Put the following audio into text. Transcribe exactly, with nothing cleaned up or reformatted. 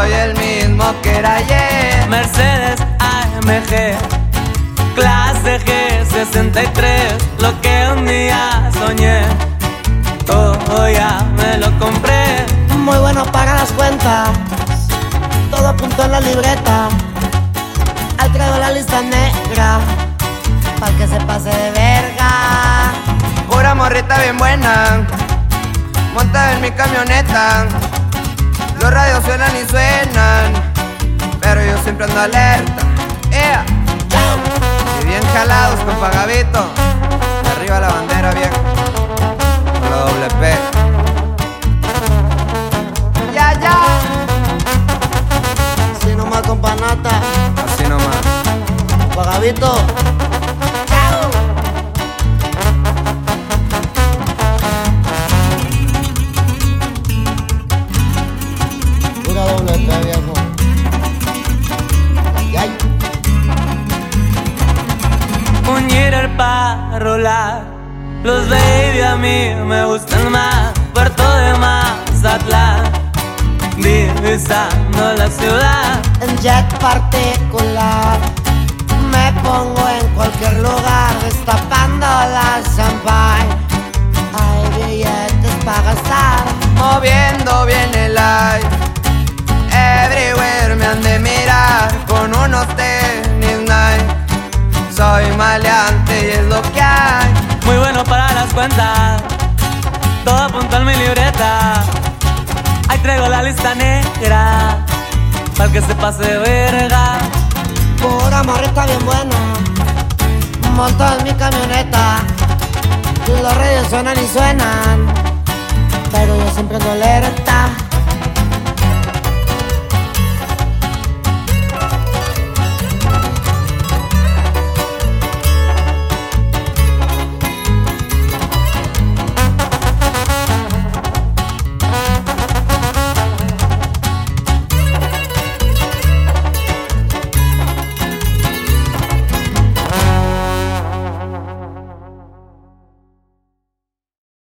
soy el mismo que era ayer. Mercedes A M G, clase G sesenta y tres, lo que un día soñé, todo ya me lo compré. Muy bueno para las cuentas, todo apuntó en la libreta. Ahí traigo la lista negra, pa'l que se pase de verga. Pura morrita bien buena, montada en mi camioneta. Los radios suenan y suenan, pero yo siempre ando alerta. Yeah. Y bien jalados con Pagavito, arriba la bandera vieja, con la doble P. Ya, ya. Así nomás con panata, Así nomás. Pagavito. Pura doble P, viejo. Ay, ay. Un Jeter para rolar, los baby a mí me gustan más. Puerto de Mazatlán, divisando la ciudad. En jet particular me pongo en cualquier lugar, destapando la champagne. Hay billetes para gastar, Moviendo bien el live, everywhere me han de mirar con unos tenis Nike. Soy maleante y es lo que hay. Muy bueno para las cuentas, todo apunta en mi libreta. Ahí traigo la lista negra, para que se pase de verga. pura morrita bien buena, monto en mi camioneta. Los radios suenan y suenan, pero yo siempre ando alerta.